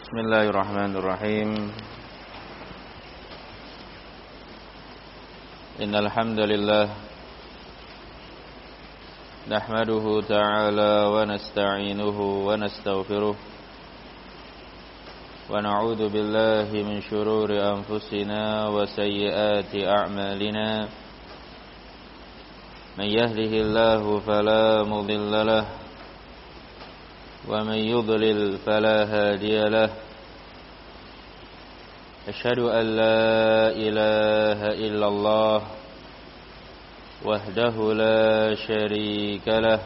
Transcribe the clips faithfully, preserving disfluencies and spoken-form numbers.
Bismillahirrahmanirrahim. Innal hamdalillah nahmaduhu ta'ala wa nasta'inuhu wa nastaghfiruh wa na'udzu billahi min shururi anfusina wa sayyiati a'malina. Man yahdihillahu fala mudilla lahu wa man yudlil fala hadiya lahu. Asyhadu an la ilaha illallah wahdahu la syarika lah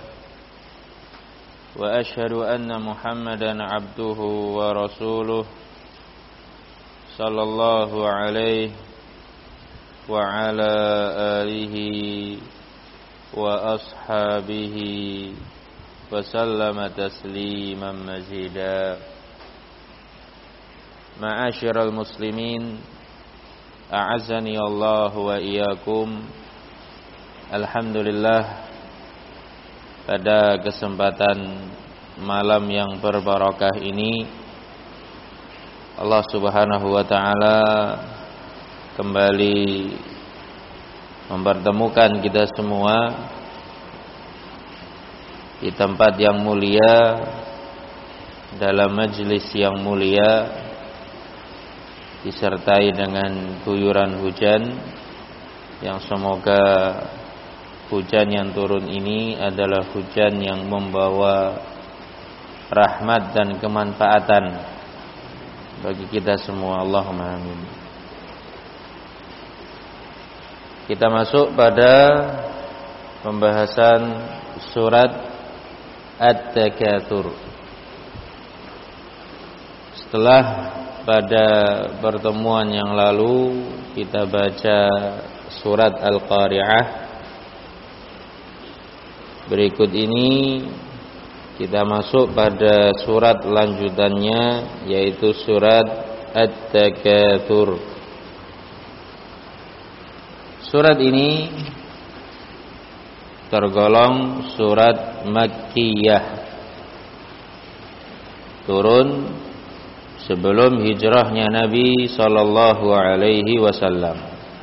wa asyhadu anna Muhammadan abduhu wa rasuluh sallallahu alaihi wa ala alihi wa ashabihi wa sallama tasliman mazida. Ma'asyiral muslimin, a'azzani Allah wa iyyakum. Alhamdulillah, pada kesempatan malam yang berbarakah ini Allah Subhanahu wa taala kembali mempertemukan kita semua di tempat yang mulia, dalam majlis yang mulia, disertai dengan guyuran hujan yang semoga hujan yang turun ini adalah hujan yang membawa rahmat dan kemanfaatan bagi kita semua. Allahumma amin. Kita masuk pada pembahasan surat At-Takatsur. Setelah pada pertemuan yang lalu kita baca surat Al-Qari'ah, berikut ini kita masuk pada surat lanjutannya, yaitu surat At-Takatsur. Surat ini tergolong surat Makkiyah, turun sebelum hijrahnya Nabi sallallahu alaihi wasallam.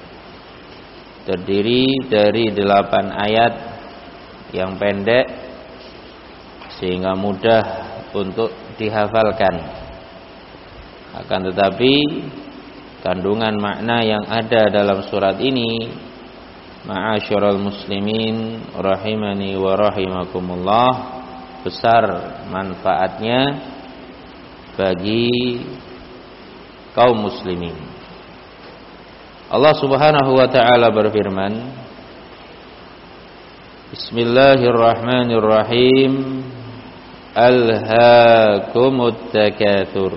Terdiri dari delapan ayat yang pendek sehingga mudah untuk dihafalkan. Akan tetapi kandungan makna yang ada dalam surat ini, ma'asyiral muslimin rahimani wa rahimakumullah, besar manfaatnya bagi kaum muslimin. Allah Subhanahu wa taala berfirman, Bismillahirrahmanirrahim. Alhaakumut takatsur.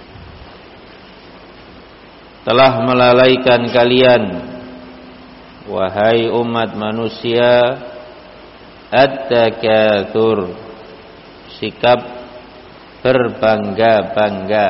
Telah melalaikan kalian, wahai umat manusia, at-takatsur, sikap berbangga-bangga.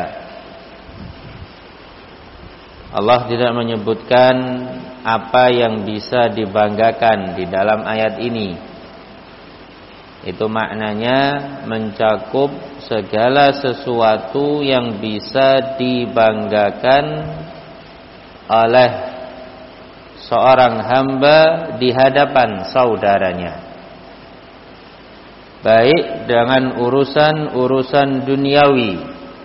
Allah tidak menyebutkan apa yang bisa dibanggakan di dalam ayat ini. Itu maknanya mencakup segala sesuatu yang bisa dibanggakan oleh seorang hamba di hadapan saudaranya, baik dengan urusan-urusan duniawi,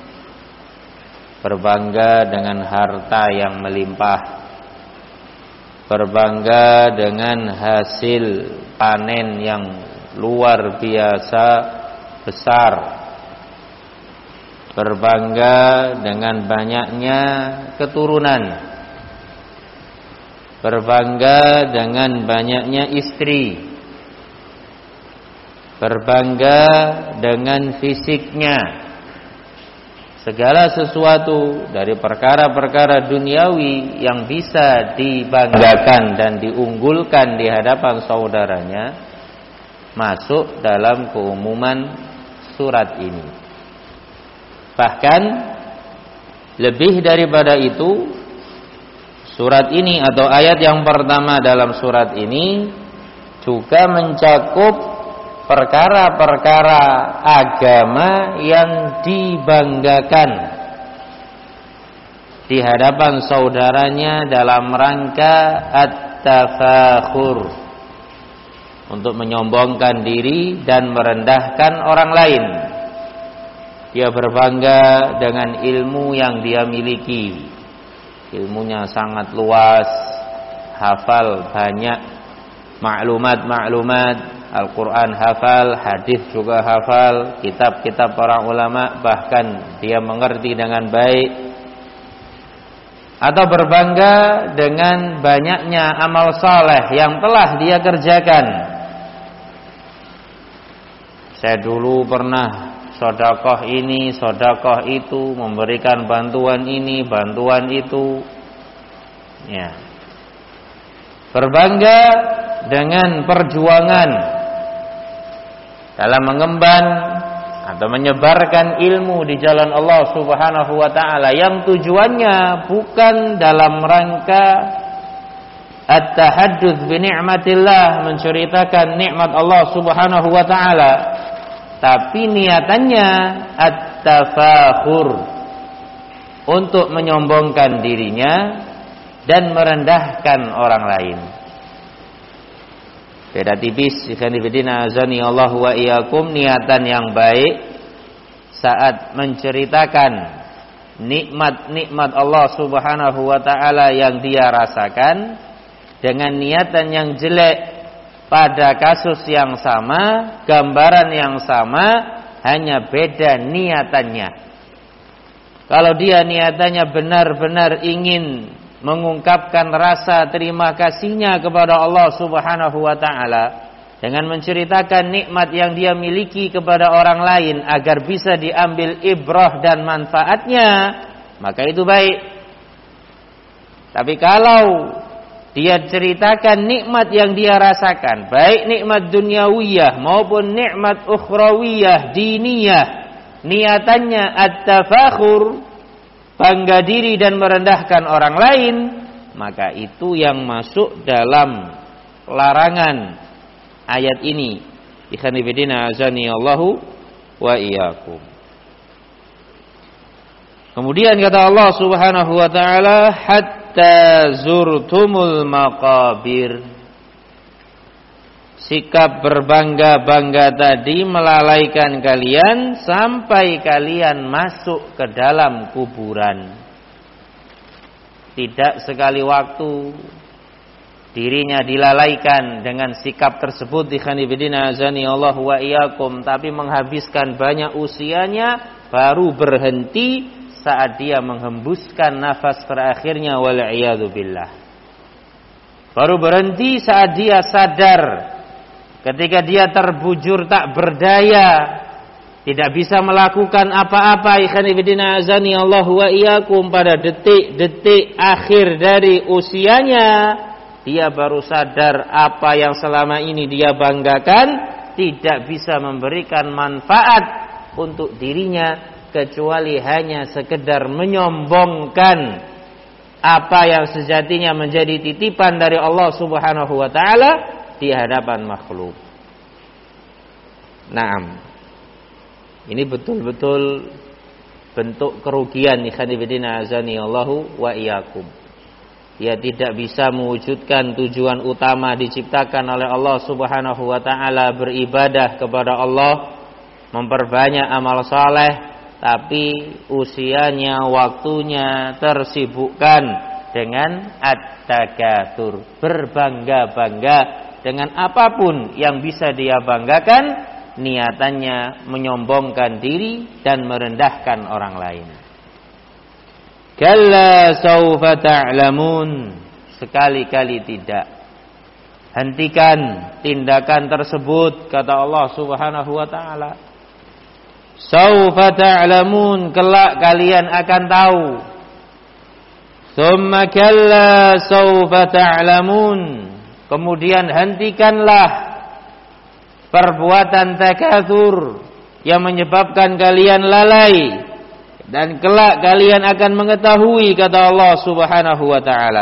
berbangga dengan harta yang melimpah, berbangga dengan hasil panen yang luar biasa besar, berbangga dengan banyaknya keturunan, berbangga dengan banyaknya istri, berbangga dengan fisiknya. Segala sesuatu dari perkara-perkara duniawi yang bisa dibanggakan dan diunggulkan di hadapan saudaranya masuk dalam keumuman surat ini. Bahkan lebih daripada itu, surat ini atau ayat yang pertama dalam surat ini juga mencakup perkara-perkara agama yang dibanggakan di hadapan saudaranya dalam rangka at-tafakhur, untuk menyombongkan diri dan merendahkan orang lain. Dia berbangga dengan ilmu yang dia miliki. Ilmunya sangat luas, hafal banyak maklumat-maklumat, Al-Quran hafal, hadis juga hafal, kitab-kitab para ulama bahkan dia mengerti dengan baik. Atau berbangga dengan banyaknya amal saleh yang telah dia kerjakan. Saya dulu pernah sedekah ini, sedekah itu, memberikan bantuan ini, bantuan itu. Ya. Berbangga dengan perjuangan dalam mengemban atau menyebarkan ilmu di jalan Allah Subhanahu wa taala yang tujuannya bukan dalam rangka at-tahadduts bi ni'matillah, menceritakan nikmat Allah Subhanahu wa taala, tapi niatannya at-tafakhur, untuk menyombongkan dirinya dan merendahkan orang lain. Beda tipis, ikhwan fillah azani Allah wa iyyakum, niatan yang baik saat menceritakan nikmat-nikmat Allah Subhanahu wa taala yang dia rasakan, dengan niatan yang jelek pada kasus yang sama, gambaran yang sama, hanya beda niatannya. Kalau dia niatannya benar-benar ingin mengungkapkan rasa terima kasihnya kepada Allah Subhanahu wa taala dengan menceritakan nikmat yang dia miliki kepada orang lain agar bisa diambil ibrah dan manfaatnya, maka itu baik. Tapi kalau dia ceritakan nikmat yang dia rasakan, baik nikmat duniawiyah maupun nikmat ukhrawiyah, diniyah, niatannya at-tafakhur, bangga diri dan merendahkan orang lain, maka itu yang masuk dalam larangan ayat ini. Ikhwan fillah azani Allahu wa iyyakum. Kemudian kata Allah Subhanahu wa taala, hatta zurtumul maqabir. Sikap berbangga-bangga tadi melalaikan kalian sampai kalian masuk ke dalam kuburan. Tidak sekali waktu dirinya dilalaikan dengan sikap tersebut, ikhwan fillah azani Allah wa iyyakum, tapi menghabiskan banyak usianya baru berhenti saat dia menghembuskan nafas terakhirnya, wal iyadu billah. Baru berhenti saat dia sadar, ketika dia terbujur tak berdaya, tidak bisa melakukan apa-apa, ikhwan fillah azani Allah wa iyyakum, pada detik-detik akhir dari usianya, dia baru sadar apa yang selama ini dia banggakan tidak bisa memberikan manfaat untuk dirinya, kecuali hanya sekedar menyombongkan apa yang sejatinya menjadi titipan dari Allah Subhanahu wa taala di hadapan makhluk. Naam. Ini betul-betul bentuk kerugian, ikhwan fillah azani Allahu wa iyyakum. Dia tidak bisa mewujudkan tujuan utama diciptakan oleh Allah Subhanahu wa taala, beribadah kepada Allah, memperbanyak amal saleh, tapi usianya, waktunya tersibukkan dengan at-takatsur, berbangga-bangga dengan apapun yang bisa dia banggakan, niatannya menyombongkan diri dan merendahkan orang lain. Kalla saufa ta'lamun, sekali-kali tidak. Hentikan tindakan tersebut, kata Allah Subhanahu wa taala. Saufa ta'lamun, kelak kalian akan tahu. Tsumma kalla saufa ta'lamun, kemudian hentikanlah perbuatan takatsur yang menyebabkan kalian lalai, dan kelak kalian akan mengetahui, kata Allah Subhanahu wa taala.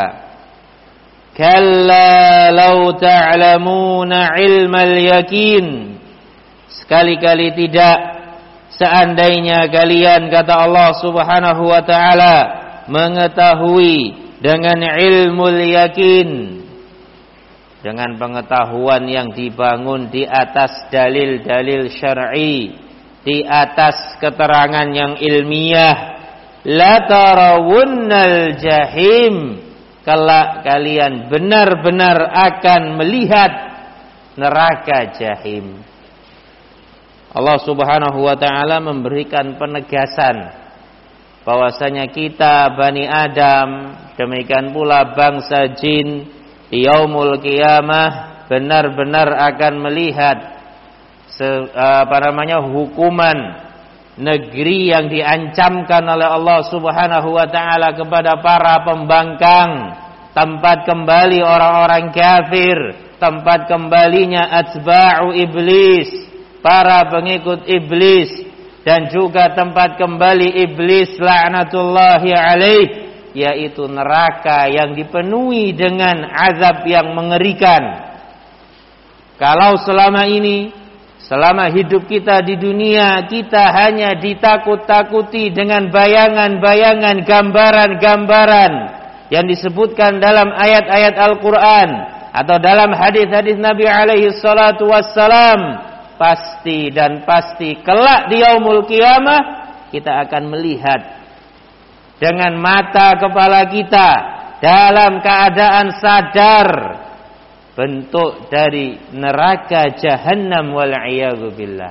Kalla law ta'lamuna ilmal yakin, sekali-kali tidak. Seandainya kalian, kata Allah Subhanahu wa taala, mengetahui dengan ilmu yakin, dengan pengetahuan yang dibangun di atas dalil-dalil syar'i, di atas keterangan yang ilmiah. La tarawunnal jahim, kelak kalian benar-benar akan melihat neraka jahim. Allah Subhanahu wa taala memberikan penegasan bahwasanya kita Bani Adam, demikian pula bangsa jin, di yaumul qiyamah benar-benar akan melihat se, apa namanya hukuman negeri yang diancamkan oleh Allah Subhanahu wa taala kepada para pembangkang, tempat kembali orang-orang kafir, tempat kembalinya atba'u iblis, para pengikut iblis, dan juga tempat kembali iblis laknatullahi alaih, yaitu neraka yang dipenuhi dengan azab yang mengerikan. Kalau selama ini, selama hidup kita di dunia, kita hanya ditakut-takuti dengan bayangan-bayangan, gambaran-gambaran yang disebutkan dalam ayat-ayat Al-Quran atau dalam hadis-hadis Nabi alaihi salatu wassalam, pasti dan pasti kelak di yaumul qiyamah kita akan melihat dengan mata kepala kita dalam keadaan sadar bentuk dari neraka jahannam wal'iyadzu billah.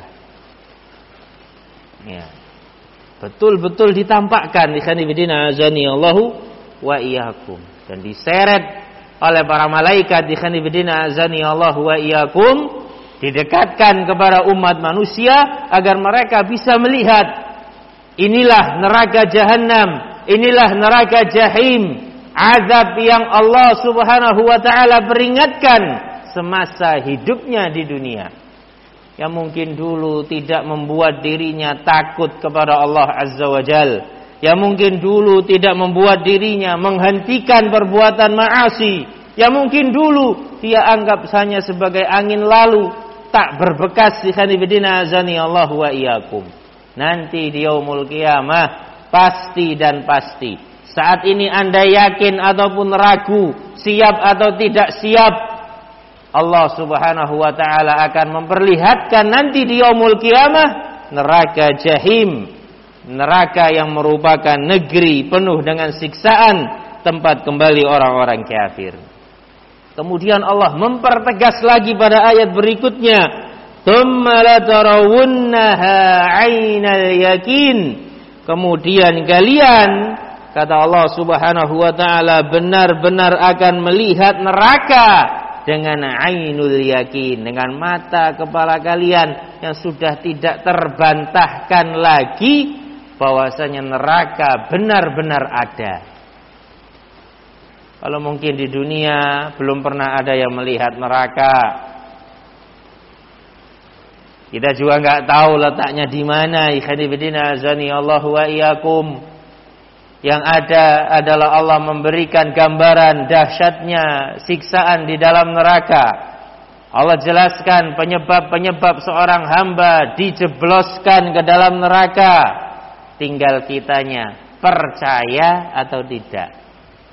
Ya. Betul-betul ditampakkan di khanifidina azani Allahu wa iyyakum, dan diseret oleh para malaikat di khanifidina azani Allahu wa iyyakum, didekatkan kepada umat manusia agar mereka bisa melihat inilah neraka jahannam, inilah neraka jahim, azab yang Allah Subhanahu wa taala peringatkan semasa hidupnya di dunia, yang mungkin dulu tidak membuat dirinya takut kepada Allah Azza wa Jal, yang mungkin dulu tidak membuat dirinya menghentikan perbuatan maasi, yang mungkin dulu dia anggap hanya sebagai angin lalu, tak berbekas di khanifidina azani Allah wa iyyakum. Nanti di yaumul qiyamah pasti dan pasti, saat ini Anda yakin ataupun ragu, siap atau tidak siap, Allah Subhanahu wa taala akan memperlihatkan nanti di yaumul qiyamah neraka jahim, neraka yang merupakan negeri penuh dengan siksaan, tempat kembali orang-orang kafir. Kemudian Allah mempertegas lagi pada ayat berikutnya, "Tsumma latarawunnaha 'ainal yakin." Kemudian kalian, kata Allah Subhanahu wa taala, benar-benar akan melihat neraka dengan ainul yakin, dengan mata kepala kalian yang sudah tidak terbantahkan lagi bahwasanya neraka benar-benar ada. Kalau mungkin di dunia belum pernah ada yang melihat neraka, kita juga nggak tahu letaknya di mana. Ikhwanifidina azani Allahu wa iyyakum. Yang ada adalah Allah memberikan gambaran dahsyatnya siksaan di dalam neraka. Allah jelaskan penyebab-penyebab seorang hamba dijebloskan ke dalam neraka. Tinggal kitanya percaya atau tidak.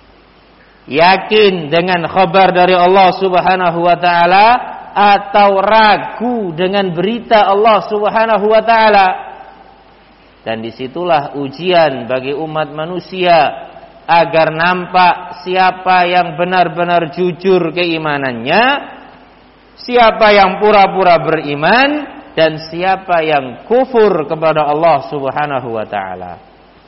Yakin dengan khabar dari Allah Subhanahu wa taala atau ragu dengan berita Allah Subhanahu wa taala. Dan disitulah ujian bagi umat manusia agar nampak siapa yang benar-benar jujur keimanannya, siapa yang pura-pura beriman, dan siapa yang kufur kepada Allah Subhanahu wa taala.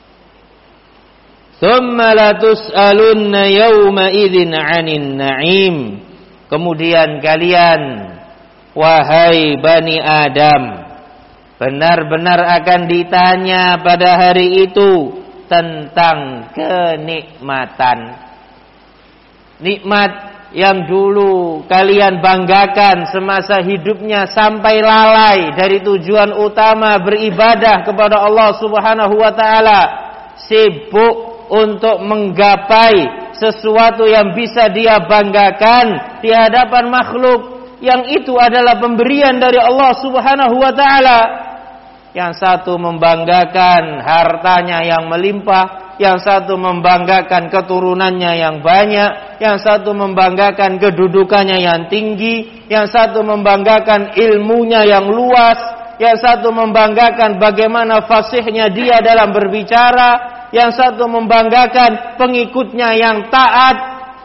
Tsumma latus'alunna yawma idzin 'anin na'im. Kemudian kalian, wahai Bani Adam, benar-benar akan ditanya pada hari itu tentang kenikmatan. Nikmat yang dulu kalian banggakan semasa hidupnya sampai lalai dari tujuan utama beribadah kepada Allah Subhanahu wa taala, sibuk untuk menggapai sesuatu yang bisa dia banggakan di hadapan makhluk, yang itu adalah pemberian dari Allah Subhanahu wa taala. Yang satu membanggakan hartanya yang melimpah, yang satu membanggakan keturunannya yang banyak, yang satu membanggakan kedudukannya yang tinggi, yang satu membanggakan ilmunya yang luas, yang satu membanggakan bagaimana fasihnya dia dalam berbicara, yang satu membanggakan pengikutnya yang taat,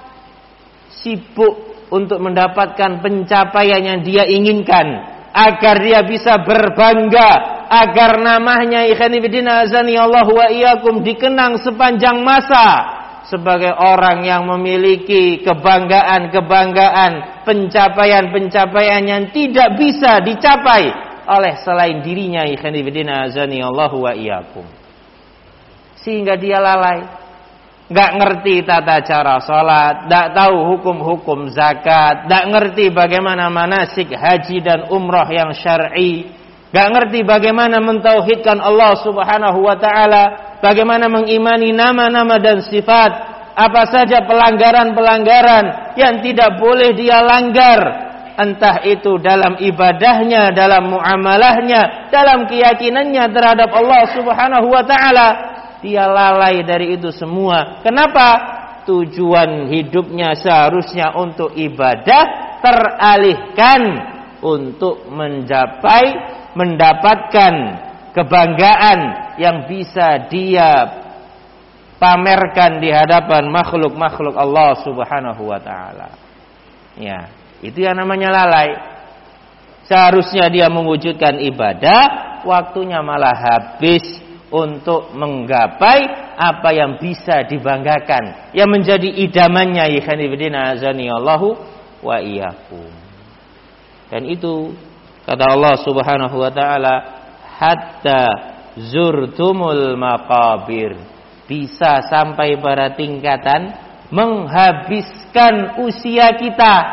sibuk untuk mendapatkan pencapaian yang dia inginkan agar dia bisa berbangga, agar namanya ikhwani fillah azani Allah wa iyyakum dikenang sepanjang masa sebagai orang yang memiliki kebanggaan-kebanggaan, pencapaian-pencapaian yang tidak bisa dicapai oleh selain dirinya ikhwani fillah azani Allah wa iyyakum. Sehingga dia lalai, nggak ngerti tata cara sholat, nggak tahu hukum-hukum zakat, nggak ngerti bagaimana manasik haji dan umrah yang syar'i, nggak ngerti bagaimana mentauhidkan Allah Subhanahu wa taala, bagaimana mengimani nama-nama dan sifat, apa saja pelanggaran-pelanggaran yang tidak boleh dia langgar, entah itu dalam ibadahnya, dalam muamalahnya, dalam keyakinannya terhadap Allah Subhanahu wa taala. Dia lalai dari itu semua. Kenapa? Tujuan hidupnya seharusnya untuk ibadah teralihkan untuk mencapai, mendapatkan kebanggaan yang bisa dia pamerkan di hadapan makhluk-makhluk Allah Subhanahu wa taala. Ya, itu yang namanya lalai. Seharusnya dia mewujudkan ibadah, waktunya malah habis untuk menggapai apa yang bisa dibanggakan, yang menjadi idamannya ikhwani fillah azani Allahu wa iyyakum. Dan itu kata Allah Subhanahu wa taala, hatta zurtumul maqabir, bisa sampai pada tingkatan menghabiskan usia kita.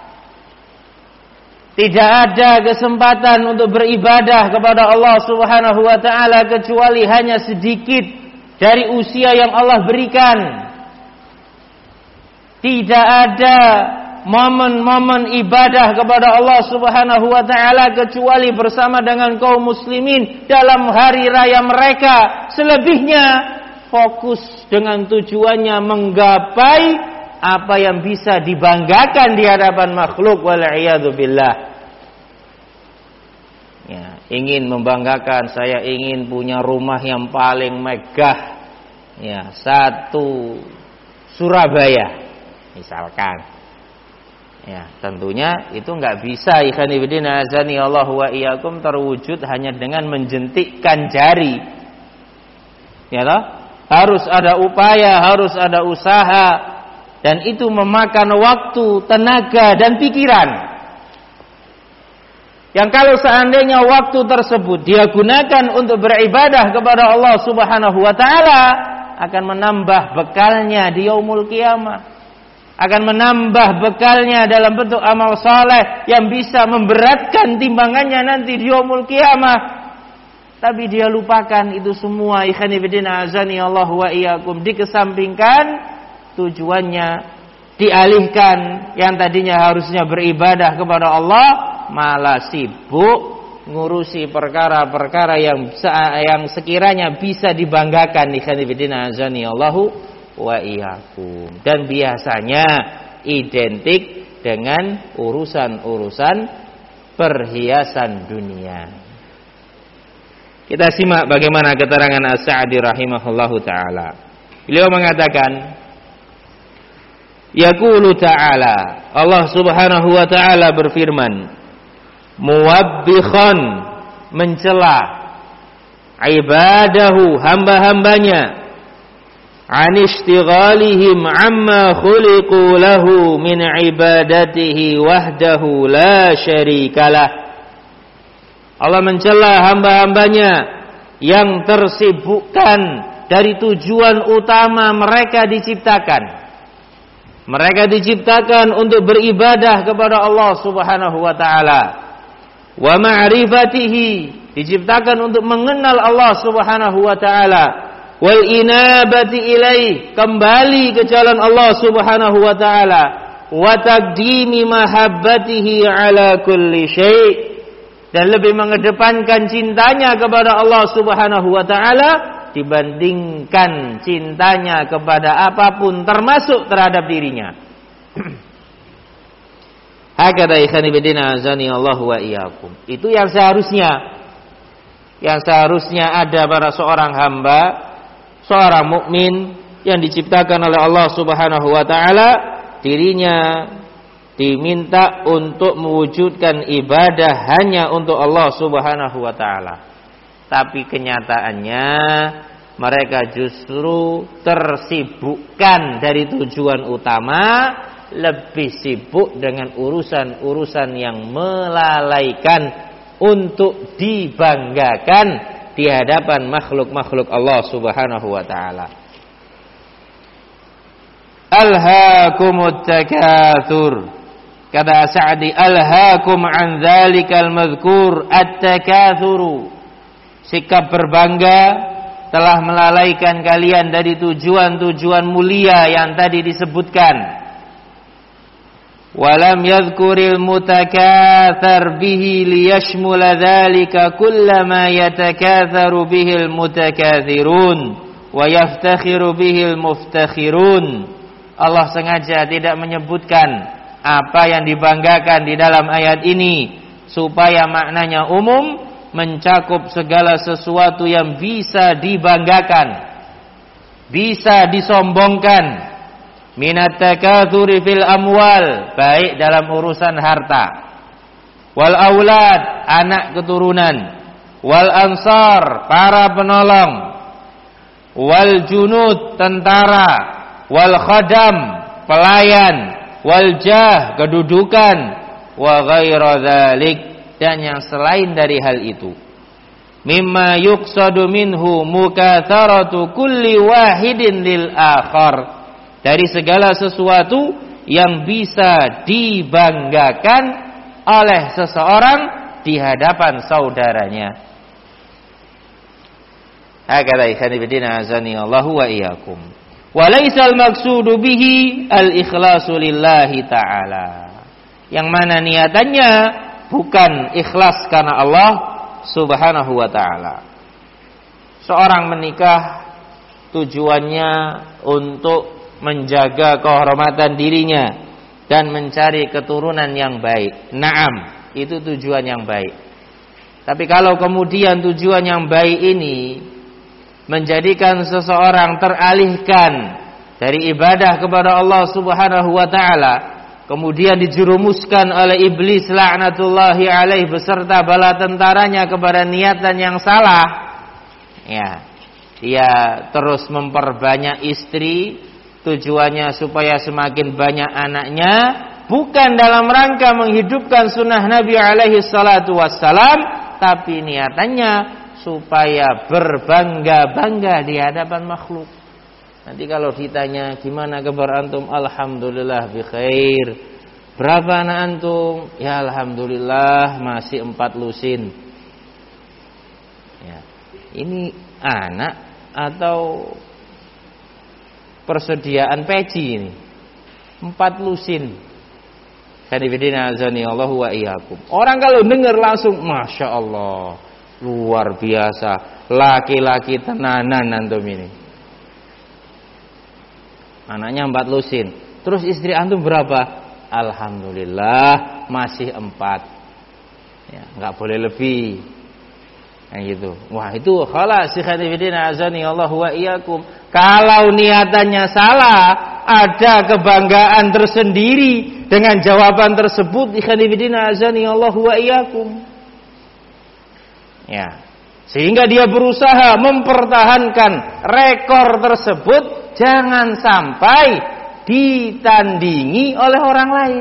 Tidak ada kesempatan untuk beribadah kepada Allah Subhanahu wa taala kecuali hanya sedikit dari usia yang Allah berikan. Tidak ada momen-momen ibadah kepada Allah Subhanahu wa taala kecuali bersama dengan kaum muslimin dalam hari raya mereka. Selebihnya fokus dengan tujuannya menggapai apa yang bisa dibanggakan di hadapan makhluk, wal'iyadu billah. Ya, ingin membanggakan, saya ingin punya rumah yang paling megah, ya, satu Surabaya misalkan. Ya, tentunya itu nggak bisa ikhwani fillah azani Allah wa iyyakum terwujud hanya dengan menjentikkan jari. Ya toh? Harus ada upaya, harus ada usaha. Dan itu memakan waktu, tenaga, dan pikiran. Yang kalau seandainya waktu tersebut dia gunakan untuk beribadah kepada Allah Subhanahu wa taala, akan menambah bekalnya di yaumul qiyamah. Akan menambah bekalnya dalam bentuk amal saleh yang bisa memberatkan timbangannya nanti di yaumul qiyamah. Tapi dia lupakan itu semua, ikhwani fillah azani Allah wa iyyakum, dikesampingkan. Tujuannya dialihkan, yang tadinya harusnya beribadah kepada Allah malah sibuk ngurusi perkara-perkara yang yang sekiranya bisa dibanggakan ikhwani fillah azani Allahu wa iyyakum, dan biasanya identik dengan urusan-urusan perhiasan dunia. Kita simak bagaimana keterangan As-Sa'di rahimahullahu taala. Beliau mengatakan, yaqulu ta'ala, Allah Subhanahu wa taala berfirman, muwabbikhan, mencela ibadahu, hamba-hambanya, anishtighalihim amma khuliqu lahu min ibadatihi wahdahu la syarikalah. Allah mencela hamba-hambanya yang tersibukkan dari tujuan utama mereka diciptakan. Mereka diciptakan untuk beribadah kepada Allah Subhanahu wa taala. Wa ma'rifatihi, diciptakan untuk mengenal Allah Subhanahu wa taala. Wal inabati ilaih, kembali ke jalan Allah Subhanahu wa taala. Wa taqdimi mahabbatihi ala kulli syai', dan lebih mengedepankan cintanya kepada Allah Subhanahu wa taala dibandingkan cintanya kepada apapun termasuk terhadap dirinya. Hakada ikhani bidina azani Allah wa iyyakum. Itu yang seharusnya yang seharusnya ada pada seorang hamba, seorang mukmin yang diciptakan oleh Allah Subhanahu wa taala, dirinya diminta untuk mewujudkan ibadah hanya untuk Allah Subhanahu wa taala. Tapi kenyataannya mereka justru tersibukkan dari tujuan utama, lebih sibuk dengan urusan-urusan yang melalaikan untuk dibanggakan di hadapan makhluk-makhluk Allah Subhanahu wa taala. Alhaakumut takatsur. Kata Sa'di, alhaakum an dzalikal madhkur at-takatsuru. Sikap berbangga telah melalaikan kalian dari tujuan-tujuan mulia yang tadi disebutkan. Walam yadhkuril mutakatsar bihi liyashmula dzalika kullama yatakatsaru bihil mutakatsirun wa yaftakhiru bihil muftakhirun. Allah sengaja tidak menyebutkan apa yang dibanggakan di dalam ayat ini supaya maknanya umum, mencakup segala sesuatu yang bisa dibanggakan, bisa disombongkan. Minat takatsuri fil amwal, baik dalam urusan harta, wal aulad, anak keturunan, wal ansar, para penolong, wal junud, tentara, wal khadam, pelayan, wal jah, kedudukan, wa ghaira dzalik, dan yang selain dari hal itu. Mimma yuqsadu minhu mukatsaratu kulli wahidin lil akhar, dari segala sesuatu yang bisa dibanggakan oleh seseorang di hadapan saudaranya. Hakadha ikhani bidina azani Allahu wa iyyakum. Wa laisal maqsudu bihi al-ikhlasu lillahi ta'ala. Yang mana niatannya bukan ikhlas karena Allah Subhanahu wa ta'ala. Seorang menikah tujuannya untuk menjaga kehormatan dirinya dan mencari keturunan yang baik. Naam, itu tujuan yang baik. Tapi kalau kemudian tujuan yang baik ini menjadikan seseorang teralihkan dari ibadah kepada Allah Subhanahu wa taala, kemudian dijerumuskan oleh iblis laknatullahi alaih beserta bala tentaranya kepada niatan yang salah, ya, dia terus memperbanyak istri, tujuannya supaya semakin banyak anaknya, bukan dalam rangka menghidupkan sunnah Nabi alaihi salatu wassalam, tapi niatannya supaya berbangga-bangga di hadapan makhluk. Nanti kalau ditanya gimana kabar antum, alhamdulillah bi khair. Berapa anak antum? Ya alhamdulillah masih empat lusin. Ya. Ini anak atau persediaan peci ini? Empat lusin. Kadibidina azani Allahu wa iyyakum. Orang kalau dengar langsung masya Allah, luar biasa, laki-laki tenanan antum ini. Anaknya empat lusin. Terus istri antum berapa? Alhamdulillah masih empat. Ya, nggak boleh lebih. Kayak gitu. Wah, itu khalas ikhwanifidina azani Allahu wa iyyakum. Kalau niatannya salah, ada kebanggaan tersendiri dengan jawaban tersebut, ikhwanifidina azani Allahu wa iyyakum. Ya. Sehingga dia berusaha mempertahankan rekor tersebut, jangan sampai ditandingi oleh orang lain.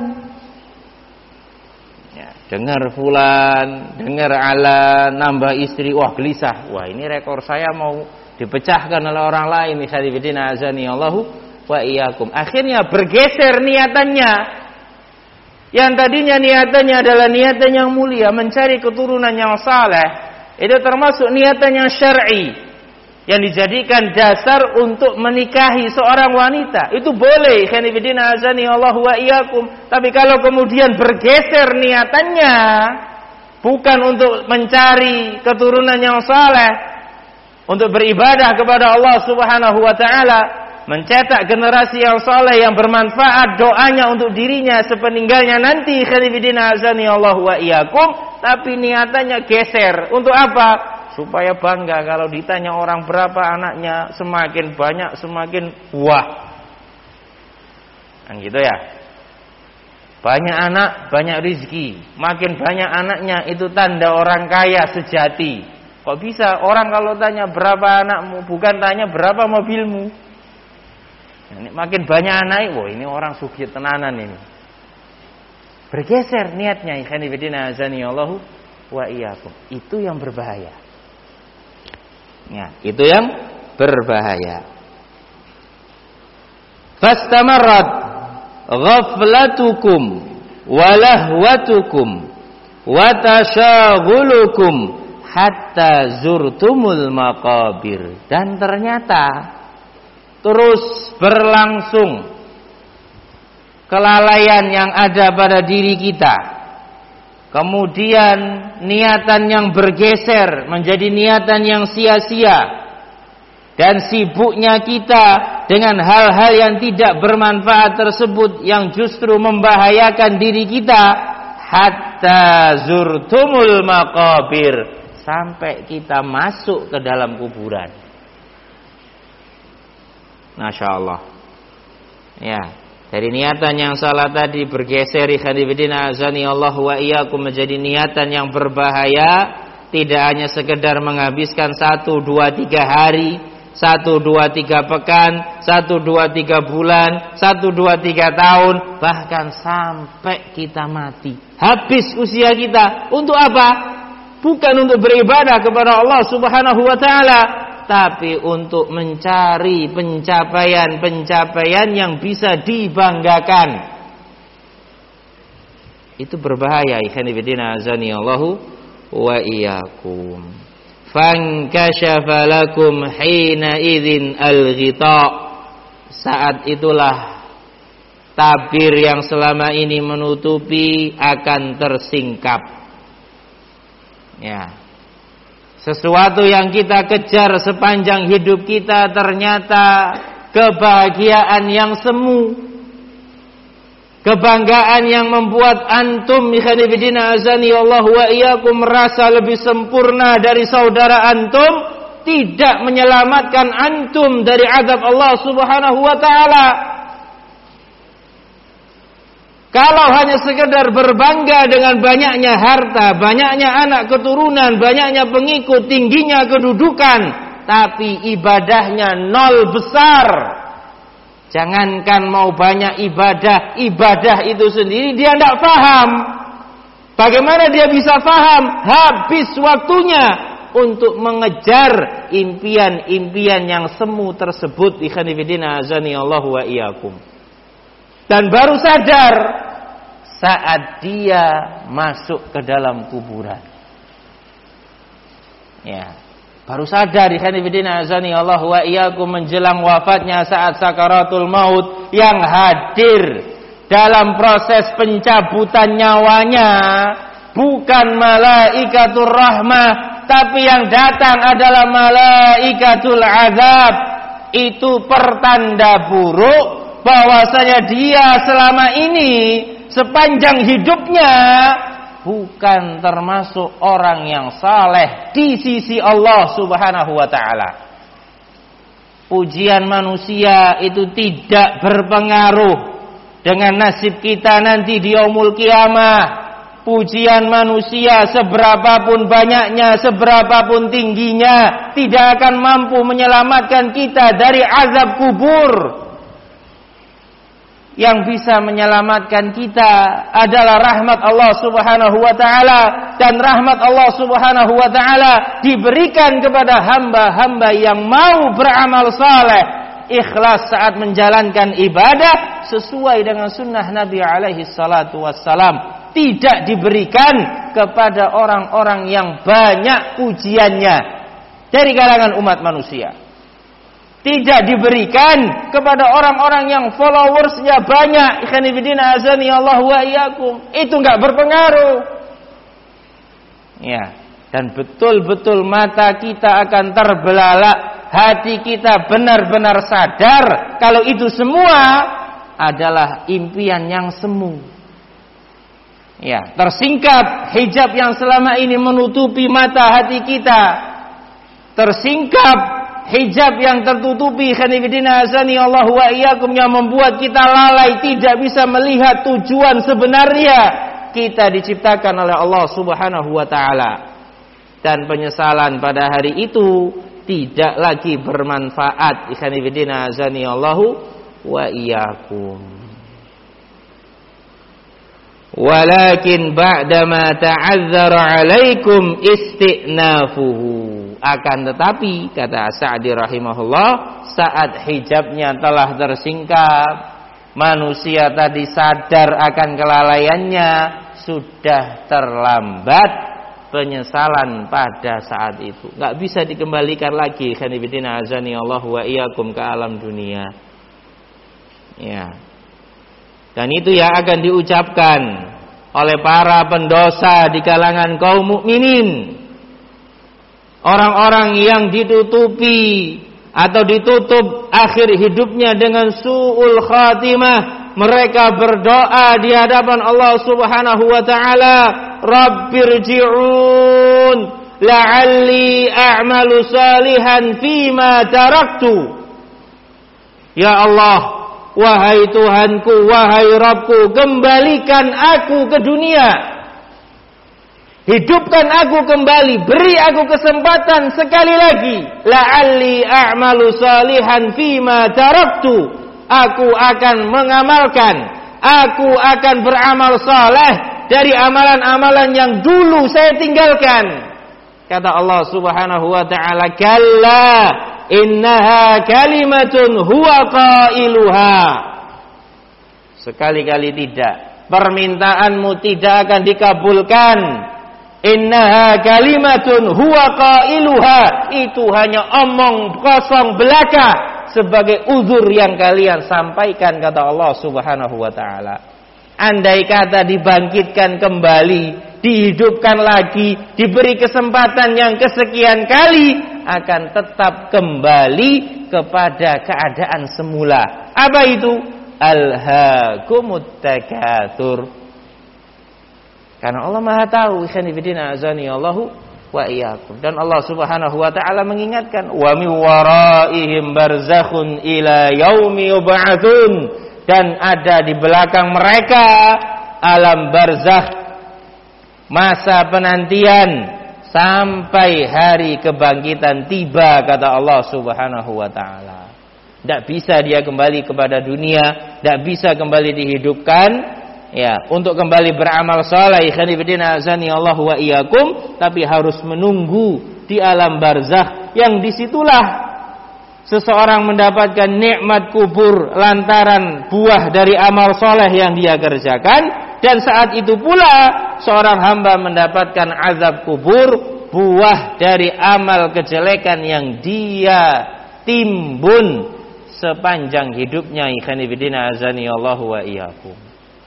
Ya, dengar fulan, dengar alan, nambah istri, wah gelisah. Wah, ini rekor saya mau dipecahkan oleh orang lain. Ikhwanifidina azani Allahu wa iyyakum. Akhirnya bergeser niatannya. Yang tadinya niatannya adalah niatan yang mulia, mencari keturunan yang saleh. Itu termasuk niatan yang syar'i, yang dijadikan dasar untuk menikahi seorang wanita. Itu boleh, ikhwanifidina azani Allahu wa iyyakum. Tapi kalau kemudian bergeser niatannya bukan untuk mencari keturunan yang saleh, untuk beribadah kepada Allah Subhanahu wa taala, mencetak generasi yang saleh yang bermanfaat, doanya untuk dirinya sepeninggalnya nanti, khalifidina azani Allah wa iyyakum, tapi niatannya geser. Untuk apa? Supaya bangga kalau ditanya orang berapa anaknya, semakin banyak semakin wah. Kan gitu ya. Banyak anak, banyak rizki. Makin banyak anaknya itu tanda orang kaya sejati. Kok bisa orang kalau tanya berapa anakmu, bukan tanya berapa mobilmu. Makin banyak anak, wah ini orang sugih tenanan ini. Bergeser niatnya, ikhwan fillah azani Allahu wa iyyakum. Itu yang berbahaya. Ya, itu yang berbahaya. Fastamarrat ghaflatukum wa lahwatukum wa tashaghulukum hatta zurtumul maqabir. Dan ternyata terus berlangsung kelalaian yang ada pada diri kita. Kemudian niatan yang bergeser menjadi niatan yang sia-sia. Dan sibuknya kita dengan hal-hal yang tidak bermanfaat tersebut, yang justru membahayakan diri kita. Hatta zurtumul maqabir, sampai kita masuk ke dalam kuburan. Masya Allah. Ya, dari niatan yang salah tadi bergeser, ikhwanifidina azani Allah wa iyyakum, menjadi niatan yang berbahaya. Tidak hanya sekedar menghabiskan satu, dua, tiga hari, satu, dua, tiga pekan, satu, dua, tiga bulan, satu, dua, tiga tahun, bahkan sampai kita mati. Habis usia kita. Untuk apa? Bukan untuk beribadah kepada Allah Subhanahu wa ta'ala, tapi untuk mencari pencapaian-pencapaian yang bisa dibanggakan. Itu berbahaya, ikhwan fillah azani Allahu wa iyyakum. Fankashafa lakum hina idzin al-ghita. Saat itulah tabir yang selama ini menutupi akan tersingkap. Ya. Sesuatu yang kita kejar sepanjang hidup kita ternyata kebahagiaan yang semu, kebanggaan yang membuat antum ikhwanifidina azani Allah wa iyyakum merasa lebih sempurna dari saudara antum, tidak menyelamatkan antum dari azab Allah Subhanahu wa taala. Kalau hanya sekedar berbangga dengan banyaknya harta, banyaknya anak keturunan, banyaknya pengikut, tingginya kedudukan, tapi ibadahnya nol besar. Jangankan mau banyak ibadah, ibadah itu sendiri dia tidak paham. Bagaimana dia bisa paham? Habis waktunya untuk mengejar impian-impian yang semu tersebut. Ikhwanifidina azani Allahu wa iyyakum. Dan baru sadar saat dia masuk ke dalam kuburan. Ya, baru sadar ikhwanifidina azani Allah wa iyyakum menjelang wafatnya saat sakaratul maut, yang hadir dalam proses pencabutan nyawanya bukan malaikatur rahmah, tapi yang datang adalah malaikatul azab. Itu pertanda buruk bahwasanya dia selama ini sepanjang hidupnya bukan termasuk orang yang saleh di sisi Allah Subhanahu wa taala. Pujian manusia itu tidak berpengaruh dengan nasib kita nanti di yaumul qiyamah. Pujian manusia seberapapun banyaknya, seberapapun tingginya, tidak akan mampu menyelamatkan kita dari azab kubur. Yang bisa menyelamatkan kita adalah rahmat Allah Subhanahu wa taala, dan rahmat Allah Subhanahu wa taala diberikan kepada hamba-hamba yang mau beramal saleh, ikhlas saat menjalankan ibadah sesuai dengan sunnah Nabi alaihi salatu wassalam. Tidak diberikan kepada orang-orang yang banyak pujiannya dari kalangan umat manusia. Tidak diberikan kepada orang-orang yang followersnya banyak. Ikhwanifidina azani Allah wa iyyakum. Itu enggak berpengaruh. Ya, Dan betul-betul mata kita akan terbelalak, hati kita benar-benar sadar kalau itu semua adalah impian yang semu. Ya, tersingkap hijab yang selama ini menutupi mata hati kita. Tersingkap hijab yang tertutupi khanifidina azani Allah wa iyyakum yang membuat kita lalai, tidak bisa melihat tujuan sebenarnya kita diciptakan oleh Allah Subhanahu wa taala. Dan penyesalan pada hari itu tidak lagi bermanfaat. Ikhwanifidina azani Allahu wa iyyakum. Walakin ba'dama ta'azzara 'alaikum istinafuhu. Akan tetapi kata Sa'di rahimahullah, saat hijabnya telah tersingkap, manusia tadi sadar akan kelalaiannya, sudah terlambat. Penyesalan pada saat itu nggak bisa dikembalikan lagi. Khanifidina azani Allah wa iyyakum ke alam dunia. Ya. Dan itu yang akan diucapkan oleh para pendosa di kalangan kaum mukminin. Orang-orang yang ditutupi atau ditutup akhir hidupnya dengan su'ul khatimah. Mereka berdoa di hadapan Allah Subhanahu wa taala, Rabbirji'un la'alli a'malu salihan fima taraktu. Ya Allah, wahai Tuhanku, wahai Rabbku, kembalikan aku ke dunia. Hidupkan aku kembali, beri aku kesempatan sekali lagi. La'alli a'malu salihan fima taraktu. Aku akan mengamalkan, aku akan beramal saleh dari amalan-amalan yang dulu saya tinggalkan. Kata Allah Subhanahu wa taala, "Kalla innaha kalimatun huwa qailuha." Sekali-kali tidak. Permintaanmu tidak akan dikabulkan. Innaha kalimatun huwa qailuha. Itu hanya omong kosong belaka sebagai uzur yang kalian sampaikan, kata Allah Subhanahu wa taala. Andai kata dibangkitkan kembali, dihidupkan lagi, diberi kesempatan yang kesekian kali, akan tetap kembali kepada keadaan semula. Apa itu? Alhaakumut takatsur. Karena Allah Maha tahu, ikhwanifidina azani Allahu wa iyyakum. Dan Allah Subhanahu wa taala mengingatkan, wa min waraihim barzakhun ila yaumi yub'atsun. Dan ada di belakang mereka alam barzakh, masa penantian sampai hari kebangkitan tiba, kata Allah Subhanahu wa taala. Tidak bisa dia kembali kepada dunia, tidak bisa kembali dihidupkan ya untuk kembali beramal saleh, khanifidina azani Allah wa iyyakum, tapi harus menunggu di alam barzakh yang disitulah seseorang mendapatkan nikmat kubur lantaran buah dari amal soleh yang dia kerjakan. Dan saat itu pula seorang hamba mendapatkan azab kubur, buah dari amal kejelekan yang dia timbun sepanjang hidupnya. Ikhwanifidina azani Allah wa iyyakum.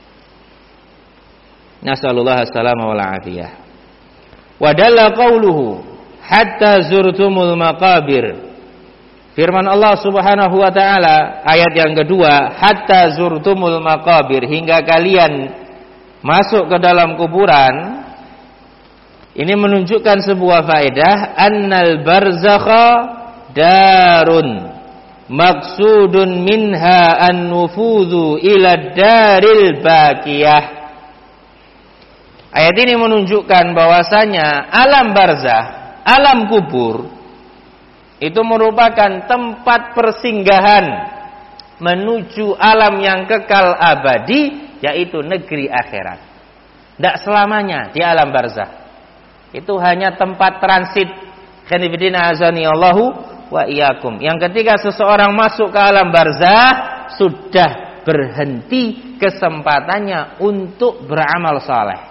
Nasallallahu as-salama wal afiyah. Wa dalla qawluhu hatta zurtumul maqabir. Firman Allah Subhanahu wa taala ayat yang kedua, hatta zurtumul maqabir, hingga kalian masuk ke dalam kuburan. Ini menunjukkan sebuah faedah, annal barzakha darun maksudun minha an-nufudhu ila daril baqiyah. Ayat ini menunjukkan bahwasanya alam barzakh, alam kubur itu merupakan tempat persinggahan menuju alam yang kekal abadi, yaitu negeri akhirat. Tidak selamanya di alam barzakh. Itu hanya tempat transit. Khanifidina azani Allahu wa iyyakum. Yang ketika seseorang masuk ke alam barzakh, sudah berhenti kesempatannya untuk beramal saleh.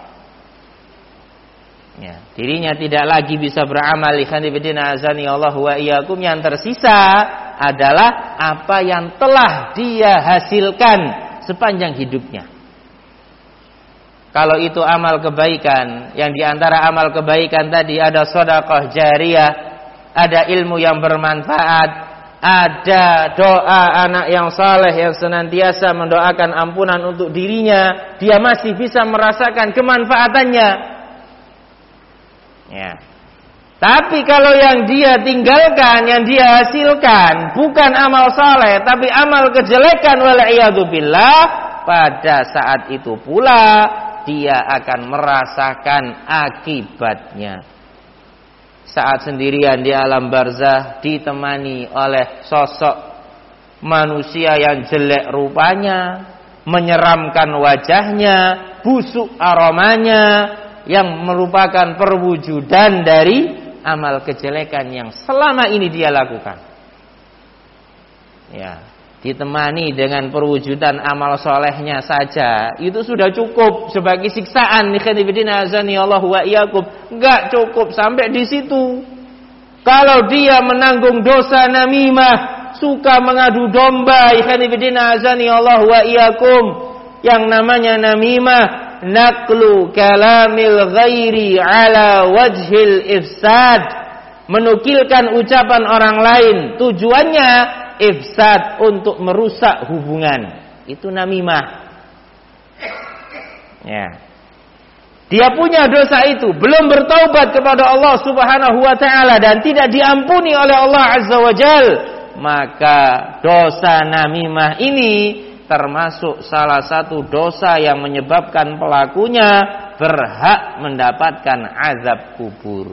Ya, dirinya tidak lagi bisa beramal. Ikhwanifidina azani Allah wa iyyakum. Yang tersisa adalah apa yang telah dia hasilkan sepanjang hidupnya. kalau itu amal kebaikan, yang diantara amal kebaikan tadi ada sedekah jariyah, ada ilmu yang bermanfaat, ada doa anak yang saleh yang senantiasa mendoakan ampunan untuk dirinya, dia masih bisa merasakan kemanfaatannya. Ya. Tapi kalau yang dia tinggalkan, yang dia hasilkan bukan amal saleh tapi amal kejelekan, wal'iyadzubillah, pada saat itu pula dia akan merasakan akibatnya. Saat sendirian di alam barzah ditemani oleh sosok manusia yang jelek rupanya, menyeramkan wajahnya, busuk aromanya, yang merupakan perwujudan dari amal kejelekan yang selama ini dia lakukan. Ya, ditemani dengan perwujudan amal solehnya saja itu sudah cukup sebagai siksaan. Enggak cukup sampai di situ. Kalau dia menanggung dosa namimah, suka mengadu domba, yang namanya namimah, naqlu kalamil ghairi ala wajhil ifsad, menukilkan ucapan orang lain, tujuannya ifsad, untuk merusak hubungan. Itu namimah. Ya. Dia punya dosa itu, belum bertaubat kepada Allah Subhanahu wa taala dan tidak diampuni oleh Allah Azza wa Jal, maka dosa namimah ini termasuk salah satu dosa yang menyebabkan pelakunya berhak mendapatkan azab kubur.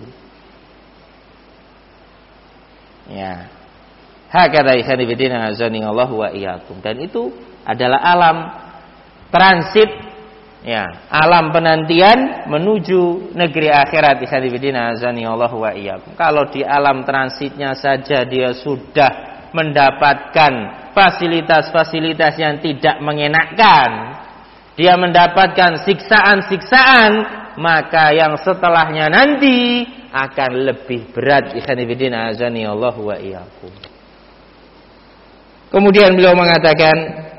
Ya. Hakadha ikhwani fillah azani Allah wa iyyakum. Dan itu adalah alam transit, ya, alam penantian menuju negeri akhirat. Ikhwani fillah azani Allah wa iyyakum. Kalau di alam transitnya saja dia sudah mendapatkan fasilitas-fasilitas yang tidak mengenakkan, dia mendapatkan siksaan-siksaan, maka yang setelahnya nanti akan lebih berat. Ikhwani fillah azani Allah wa iyyakum. Kemudian beliau mengatakan,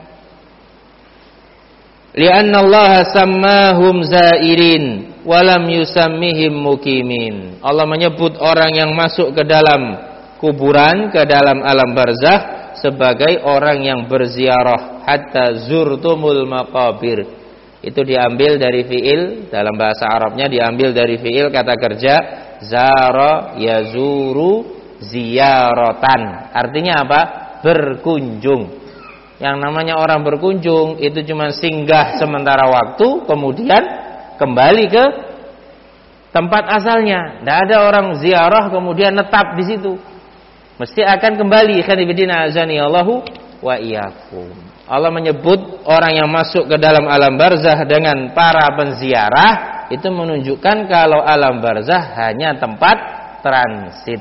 li'anna Allah sammahum zairin wa lam yusammihim muqimin. Allah menyebut orang yang masuk ke dalam kuburan, ke dalam alam barzakh sebagai orang yang berziarah, hatta zurtumul maqabir. Itu diambil dari fiil, dalam bahasa Arabnya diambil dari fiil kata kerja zara yazuru ziyaratan. Artinya apa? Berkunjung. Yang namanya orang berkunjung itu cuma singgah sementara waktu, kemudian kembali ke tempat asalnya. Tidak ada orang ziarah kemudian netap di situ. Mesti akan kembali. Khanibidina azani Allahu wa iyyakum. Allah menyebut orang yang masuk ke dalam alam barzah dengan para penziarah, itu menunjukkan kalau alam barzah hanya tempat transit.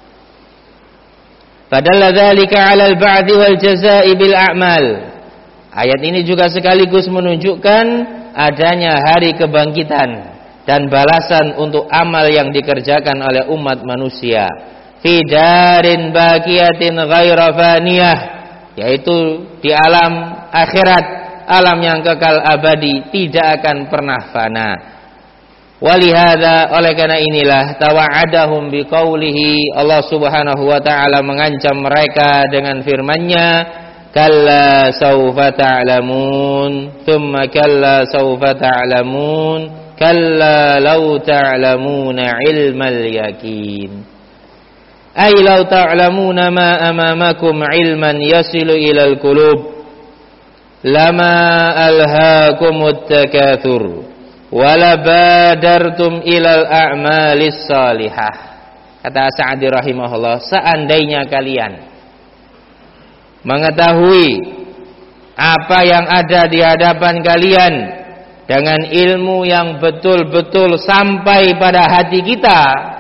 Padahal dzalika 'alal ba'di wal jazaa'i bil a'mal. Ayat ini juga sekaligus menunjukkan adanya hari kebangkitan dan balasan untuk amal yang dikerjakan oleh umat manusia. Fi darin baqiyatin ghaira faniyah, yaitu di alam akhirat, alam yang kekal abadi, tidak akan pernah fana. Walihada, oleh karena inilah tawa'adahum biqaulihi, Allah Subhanahu wa taala mengancam mereka dengan firman-Nya, kalla saufa ta'lamun, thumma kalla saufa ta'lamun, kalla law ta'lamuna ilmal yaqin. Ay law ta'lamuna ma amamakum ilman yasilu ilal qulub, lama alhaakumut takatsur wala badartum ilal a'malis salihah. Kata Sa'di rahimahullah, seandainya kalian mengetahui apa yang ada di hadapan kalian dengan ilmu yang betul-betul sampai pada hati kita,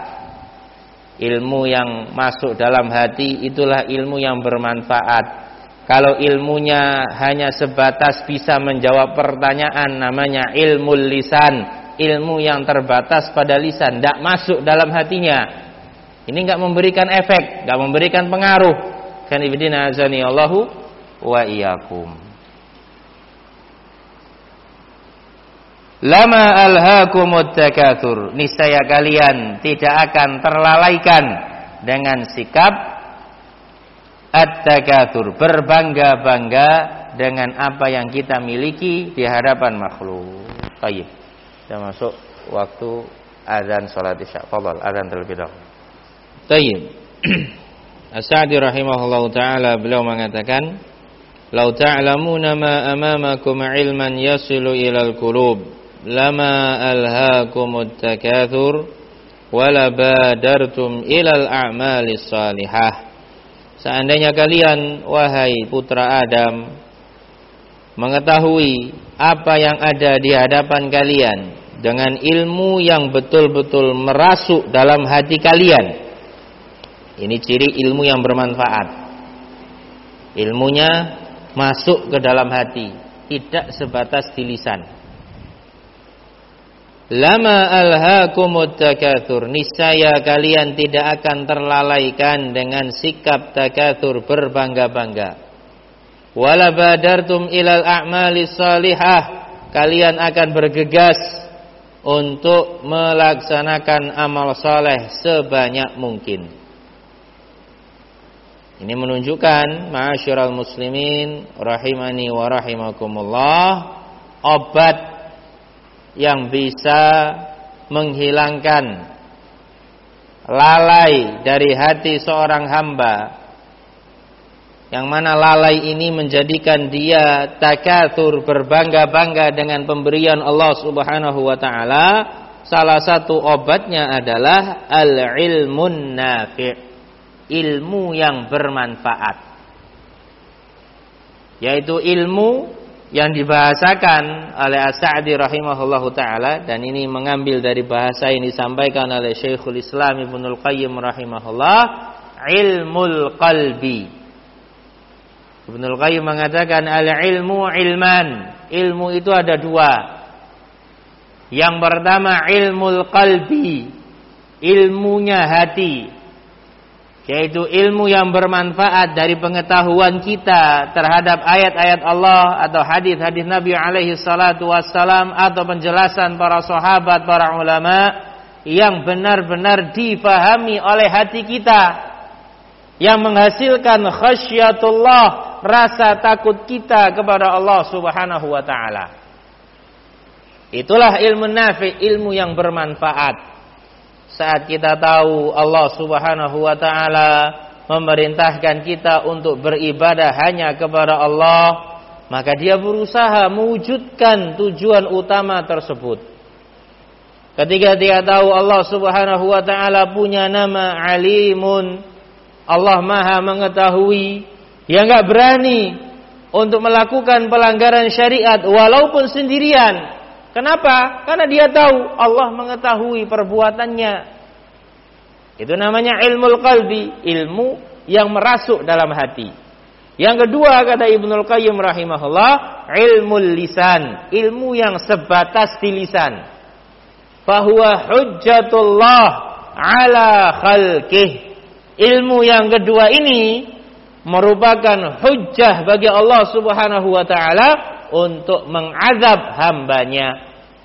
ilmu yang masuk dalam hati itulah ilmu yang bermanfaat. Kalau ilmunya hanya sebatas bisa menjawab pertanyaan, namanya ilmu lisan, ilmu yang terbatas pada lisan, tidak masuk dalam hatinya. Ini enggak memberikan efek, enggak memberikan pengaruh. Kan ibadina azani Allahu wa iyyakum. Lama alhaakumut takatsur, niscaya kalian tidak akan terlalaikan dengan sikap at-takatsur, berbangga-bangga dengan apa yang kita miliki di hadapan makhluk. Baik. Kita masuk waktu azan salat Isya. Fadhal, azan terlebih dahulu. Baik. As-Sa'di rahimahullahu taala beliau mengatakan, "Lau ta'lamuna ma amamakum 'ilman yasilu ilal qulub, lama alhaakumut takatsur wala badartum ilal a'malis salihah." Seandainya kalian wahai putra Adam mengetahui apa yang ada di hadapan kalian dengan ilmu yang betul-betul merasuk dalam hati kalian. Ini ciri ilmu yang bermanfaat. Ilmunya masuk ke dalam hati, tidak sebatas di lisan. Lama alhaakumut takatsur, niscaya kalian tidak akan terlalaikan dengan sikap takatsur, berbangga-bangga. Wala badartum ilal a'malis salihah, kalian akan bergegas untuk melaksanakan amal saleh sebanyak mungkin. Ini menunjukkan, ma'asyiral muslimin rahimani wa rahimakumullah, obat yang bisa menghilangkan lalai dari hati seorang hamba, yang mana lalai ini menjadikan dia takatsur, berbangga-bangga dengan pemberian Allah Subhanahu wa taala. Salah satu obatnya adalah al-ilmun nafi', ilmu yang bermanfaat, yaitu ilmu yang dibahasakan oleh As-Sa'di rahimahullahu ta'ala. Dan ini mengambil dari bahasa yang disampaikan oleh Syekhul Islam Ibnul Qayyim rahimahullah, ilmul qalbi. Ibnul Qayyim mengatakan al-ilmu ilman, ilmu itu ada dua. Yang pertama ilmul qalbi, ilmunya hati, yaitu ilmu yang bermanfaat dari pengetahuan kita terhadap ayat-ayat Allah atau hadis-hadis Nabi alaihi salatu wassalam atau penjelasan para sahabat, para ulama, yang benar-benar difahami oleh hati kita, yang menghasilkan khasyatullah, rasa takut kita kepada Allah Subhanahu wa taala. Itulah ilmu nafi', ilmu yang bermanfaat. Saat kita tahu Allah Subhanahu wa taala memerintahkan kita untuk beribadah hanya kepada Allah, maka dia berusaha mewujudkan tujuan utama tersebut. Ketika dia tahu Allah Subhanahu wa taala punya nama Alimun, Allah Maha mengetahui, dia enggak berani untuk melakukan pelanggaran syariat walaupun sendirian. Kenapa? Karena dia tahu Allah mengetahui perbuatannya. Itu namanya ilmul qalbi, ilmu yang merasuk dalam hati. Yang kedua, kata Ibnul Qayyim rahimahullah, ilmul lisan, ilmu yang sebatas di lisan. Fahuwa hujjatullah ala khalqih. Ilmu yang kedua ini merupakan hujjah bagi Allah Subhanahu wa taala untuk mengazab hambanya.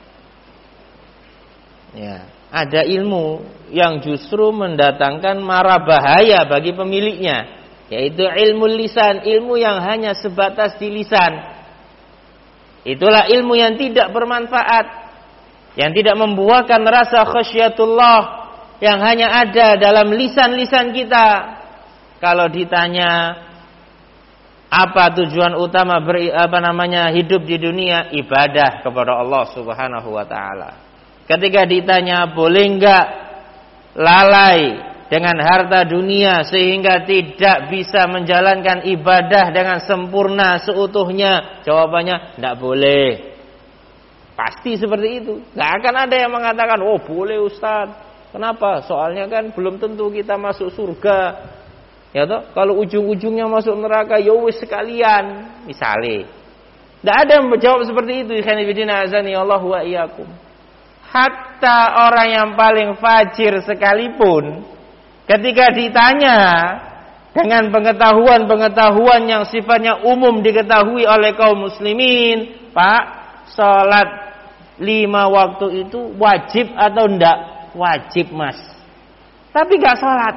Ya, ada ilmu yang justru mendatangkan mara bahaya bagi pemiliknya, yaitu ilmu lisan, ilmu yang hanya sebatas di lisan. Itulah ilmu yang tidak bermanfaat, yang tidak membuahkan rasa khasyatullah, yang hanya ada dalam lisan-lisan kita. Kalau ditanya apa tujuan utama ber, apa namanya hidup di dunia, ibadah kepada Allah Subhanahu wa taala. Ketika ditanya boleh enggak lalai dengan harta dunia sehingga tidak bisa menjalankan ibadah dengan sempurna seutuhnya, jawabannya enggak boleh. Pasti seperti itu. Enggak akan ada yang mengatakan, "Oh, boleh Ustaz." Kenapa? Soalnya kan belum tentu kita masuk surga. Ya toh, kalau ujung-ujungnya masuk neraka, ya wis sekalian, misalnya. Tidak ada yang menjawab seperti itu. Ikhwanifidina azani Allah wa iyyakum. Hatta orang yang paling fajir sekalipun, ketika ditanya dengan pengetahuan-pengetahuan yang sifatnya umum diketahui oleh kaum muslimin, Pak, salat lima waktu itu wajib atau enggak? Wajib, Mas. Tapi enggak sholat.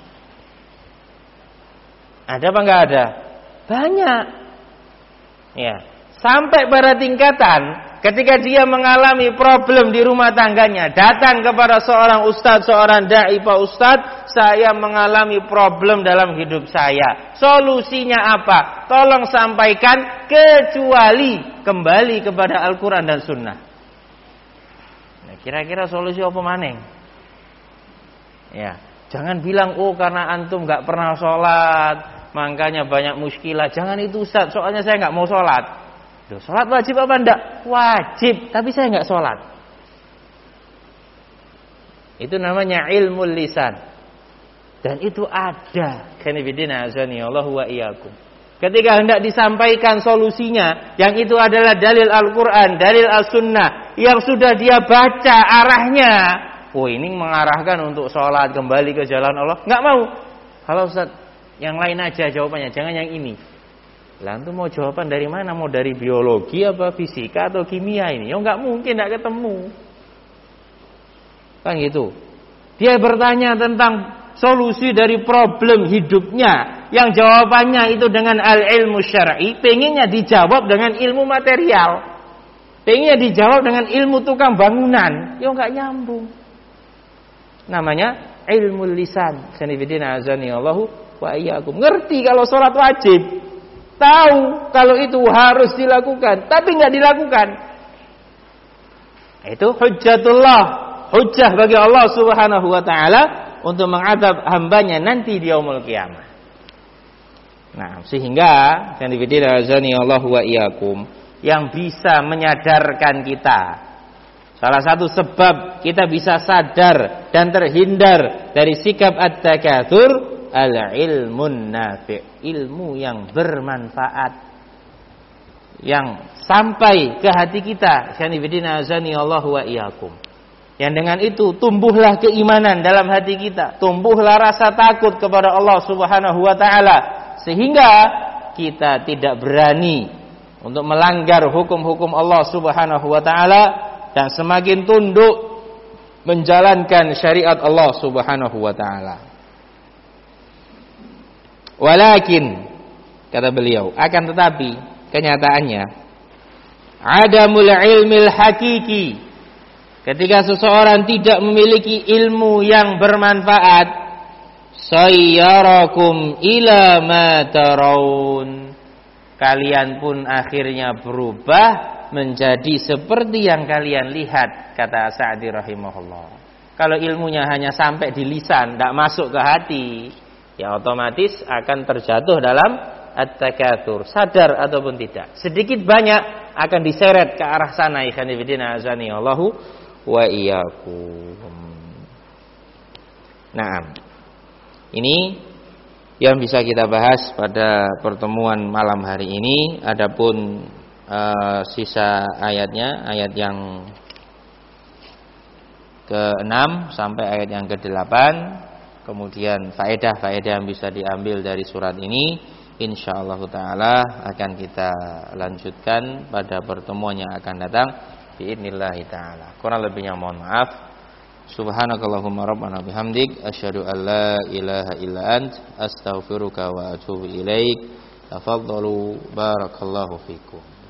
Ada apa enggak ada? Banyak. Ya, sampai pada tingkatan ketika dia mengalami problem di rumah tangganya, datang kepada seorang ustadz, seorang dai pak ustadz, saya mengalami problem dalam hidup saya. Solusinya apa? Tolong sampaikan, kecuali kembali kepada Al-Quran dan Sunnah. Nah, kira-kira solusi apa maneng? Ya, jangan bilang oh karena antum nggak pernah sholat, makanya banyak muskilah. Jangan itu ustadz, soalnya saya nggak mau sholat. Duh, sholat wajib apa enggak? Wajib, tapi saya enggak sholat. Itu namanya ilmu lisan. Dan itu ada. Kanibidina azani Allah wa iyyakum. Ketika hendak disampaikan solusinya, yang itu adalah dalil Al-Quran, dalil As-Sunnah, yang sudah dia baca arahnya. Oh, ini mengarahkan untuk sholat, kembali ke jalan Allah. Enggak mau. Kalau Ustaz, yang lain aja jawabannya, jangan yang ini. Lah itu mau jawaban dari mana? Mau dari biologi apa fisika atau kimia ini? Ya enggak mungkin, enggak ketemu. Kan gitu. Dia bertanya tentang solusi dari problem hidupnya, yang jawabannya itu dengan al-ilmu syar'i, pengennya dijawab dengan ilmu material. Pengennya dijawab dengan ilmu tukang bangunan. Ya enggak nyambung. Namanya ilmu lisan. Sanibidina azani Allahu wa iyyakum. Ngerti kalau sholat wajib. Tahu kalau itu harus dilakukan, tapi nggak dilakukan. Itu hujjatullah, hujjah bagi Allah Subhanahu wa taala untuk mengadab hambanya nanti di yaumul qiyamah. Nah, sehingga yang dibidil azani Allah wa iyyakum, yang bisa menyadarkan kita, salah satu sebab kita bisa sadar dan terhindar dari sikap at-takatsur, al-ilmun nafi', ilmu yang bermanfaat, yang sampai ke hati kita. Sanibidina azani Allah wa iyyakum. Yang dengan itu tumbuhlah keimanan dalam hati kita, tumbuhlah rasa takut kepada Allah Subhanahu wa taala, sehingga kita tidak berani untuk melanggar hukum-hukum Allah Subhanahu wa taala dan semakin tunduk menjalankan syariat Allah Subhanahu wa taala. Walakin, kata beliau, akan tetapi kenyataannya adamul ilmil hakiki, ketika seseorang tidak memiliki ilmu yang bermanfaat, sayyarakum ila ma tarawun, kalian pun akhirnya berubah menjadi seperti yang kalian lihat, kata Sa'di rahimahullah. Kalau ilmunya hanya sampai di lisan, tidak masuk ke hati, ya otomatis akan terjatuh dalam at-takatsur, sadar ataupun tidak. Sedikit banyak akan diseret ke arah sana. Ikhwanifidina azani Allahu wa iyyakum. Nah, ini yang bisa kita bahas pada pertemuan malam hari ini. Adapun uh, sisa ayatnya, ayat yang keenam sampai ayat yang kedelapan. Kemudian faedah-faedah yang bisa diambil dari surat ini, insyaallah taala akan kita lanjutkan pada pertemuan yang akan datang biidznillah taala. Kurang lebihnya mohon maaf. Subhanakallahumma rabbana bihamdik asyhadu an la ilaha illa ant astaghfiruka wa atubu ilaik. Tafadhalu barakallahu fikum.